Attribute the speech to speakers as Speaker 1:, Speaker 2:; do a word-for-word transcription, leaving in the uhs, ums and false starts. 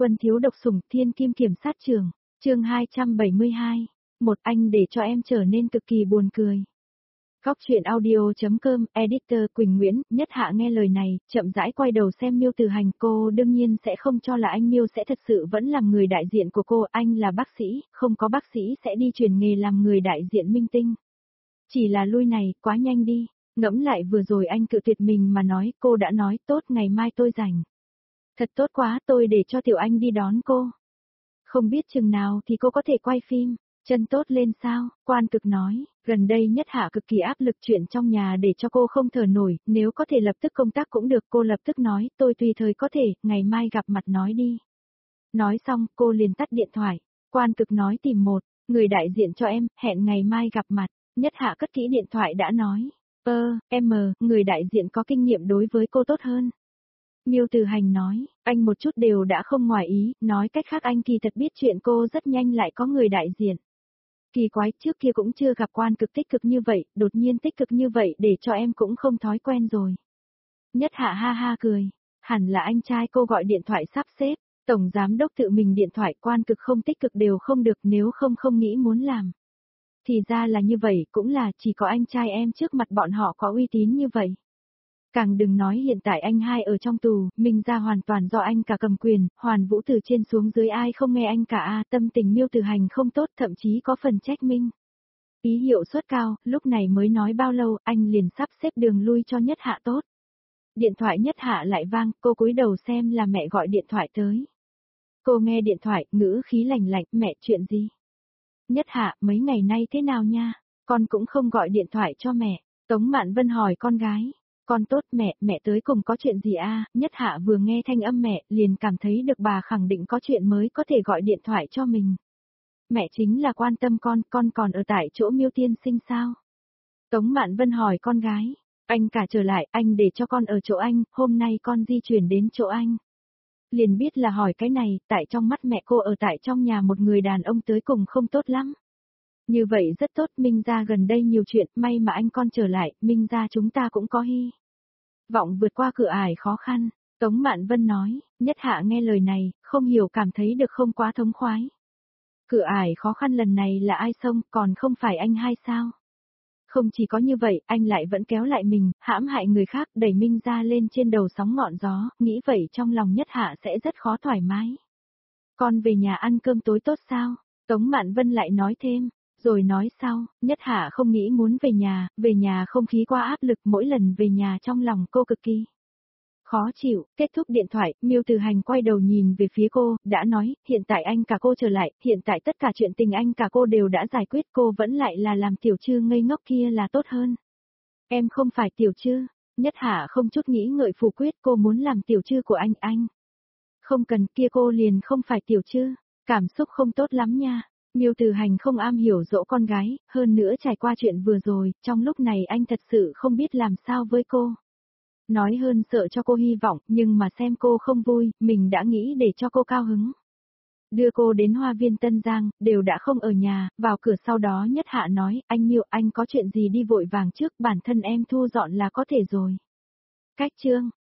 Speaker 1: Quân thiếu độc sủng thiên kim kiểm sát trường, chương hai trăm bảy mươi hai, một anh để cho em trở nên cực kỳ buồn cười. Góc truyện audio.com, editor Quỳnh Nguyễn, Nhất Hạ nghe lời này, chậm rãi quay đầu xem Miêu Từ Hành, cô đương nhiên sẽ không cho là anh Miêu sẽ thật sự vẫn làm người đại diện của cô, anh là bác sĩ, không có bác sĩ sẽ đi chuyển nghề làm người đại diện minh tinh. Chỉ là lui này, quá nhanh đi, ngẫm lại vừa rồi anh cự tuyệt mình mà nói, cô đã nói tốt ngày mai tôi rảnh. Thật tốt quá, tôi để cho Tiểu Anh đi đón cô. Không biết chừng nào thì cô có thể quay phim, chân tốt lên sao, Quan Cực nói, gần đây Nhất Hạ cực kỳ áp lực chuyện trong nhà để cho cô không thở nổi, nếu có thể lập tức công tác cũng được, cô lập tức nói, tôi tùy thời có thể, ngày mai gặp mặt nói đi. Nói xong, cô liền tắt điện thoại, Quan Cực nói tìm một, người đại diện cho em, hẹn ngày mai gặp mặt, Nhất Hạ cất kỹ điện thoại đã nói, ơ, em, người đại diện có kinh nghiệm đối với cô tốt hơn. Miêu Từ Hành nói, anh một chút đều đã không ngoài ý, nói cách khác anh kỳ thật biết chuyện cô rất nhanh lại có người đại diện. Kỳ quái, trước kia cũng chưa gặp Quan Cực tích cực như vậy, đột nhiên tích cực như vậy để cho em cũng không thói quen rồi. Nhất Hạ ha ha cười, hẳn là anh trai cô gọi điện thoại sắp xếp, tổng giám đốc tự mình điện thoại, Quan Cực không tích cực đều không được, nếu không không nghĩ muốn làm. Thì ra là như vậy, cũng là chỉ có anh trai em trước mặt bọn họ có uy tín như vậy. Càng đừng nói hiện tại anh hai ở trong tù, Minh ra hoàn toàn do anh cả cầm quyền, Hoàn Vũ từ trên xuống dưới ai không nghe anh cả a, tâm tình Miêu Từ Hành không tốt, thậm chí có phần trách Minh. Ý hiệu suất cao, lúc này mới nói bao lâu, anh liền sắp xếp đường lui cho Nhất Hạ tốt. Điện thoại Nhất Hạ lại vang, cô cúi đầu xem là mẹ gọi điện thoại tới. Cô nghe điện thoại, ngữ khí lạnh lạnh, mẹ chuyện gì? Nhất Hạ, mấy ngày nay thế nào nha? Con cũng không gọi điện thoại cho mẹ. Tống Mạn Vân hỏi con gái. Con tốt mẹ, mẹ tới cùng có chuyện gì a? Nhất Hạ vừa nghe thanh âm mẹ, liền cảm thấy được bà khẳng định có chuyện mới có thể gọi điện thoại cho mình. Mẹ chính là quan tâm con, con còn ở tại chỗ Miêu tiên sinh sao? Tống Mạn Vân hỏi con gái, anh cả trở lại, anh để cho con ở chỗ anh, hôm nay con di chuyển đến chỗ anh. Liền biết là hỏi cái này, tại trong mắt mẹ cô ở tại trong nhà một người đàn ông tới cùng không tốt lắm. Như vậy rất tốt, Minh ra gần đây nhiều chuyện, may mà anh con trở lại, Minh ra chúng ta cũng có hy vọng vượt qua cửa ải khó khăn, Tống Mạn Vân nói, Nhất Hạ nghe lời này, không hiểu cảm thấy được không quá thống khoái. Cửa ải khó khăn lần này là ai xông, còn không phải anh hai sao? Không chỉ có như vậy, anh lại vẫn kéo lại mình, hãm hại người khác, đẩy Minh ra lên trên đầu sóng ngọn gió, nghĩ vậy trong lòng Nhất Hạ sẽ rất khó thoải mái. Con về nhà ăn cơm tối tốt sao? Tống Mạn Vân lại nói thêm. Rồi nói sau, Nhất Hạ không nghĩ muốn về nhà, về nhà không khí quá áp lực, mỗi lần về nhà trong lòng cô cực kỳ khó chịu. Kết thúc điện thoại, Miêu Từ Hành quay đầu nhìn về phía cô, đã nói, hiện tại anh cả cô trở lại, hiện tại tất cả chuyện tình anh cả cô đều đã giải quyết, cô vẫn lại là làm tiểu trư ngây ngốc kia là tốt hơn. Em không phải tiểu trư, Nhất Hạ không chút nghĩ ngợi phủ quyết, cô muốn làm tiểu trư của anh, anh. Không cần, kia cô liền không phải tiểu trư, cảm xúc không tốt lắm nha. Miêu Từ Hành không am hiểu dỗ con gái, hơn nữa trải qua chuyện vừa rồi, trong lúc này anh thật sự không biết làm sao với cô. Nói hơn sợ cho cô hy vọng, nhưng mà xem cô không vui, mình đã nghĩ để cho cô cao hứng. Đưa cô đến Hoa Viên Tân Giang, đều đã không ở nhà, vào cửa sau đó Nhất Hạ nói, anh Miêu, anh có chuyện gì đi vội vàng trước, bản thân em thu dọn là có thể rồi. Cách chương,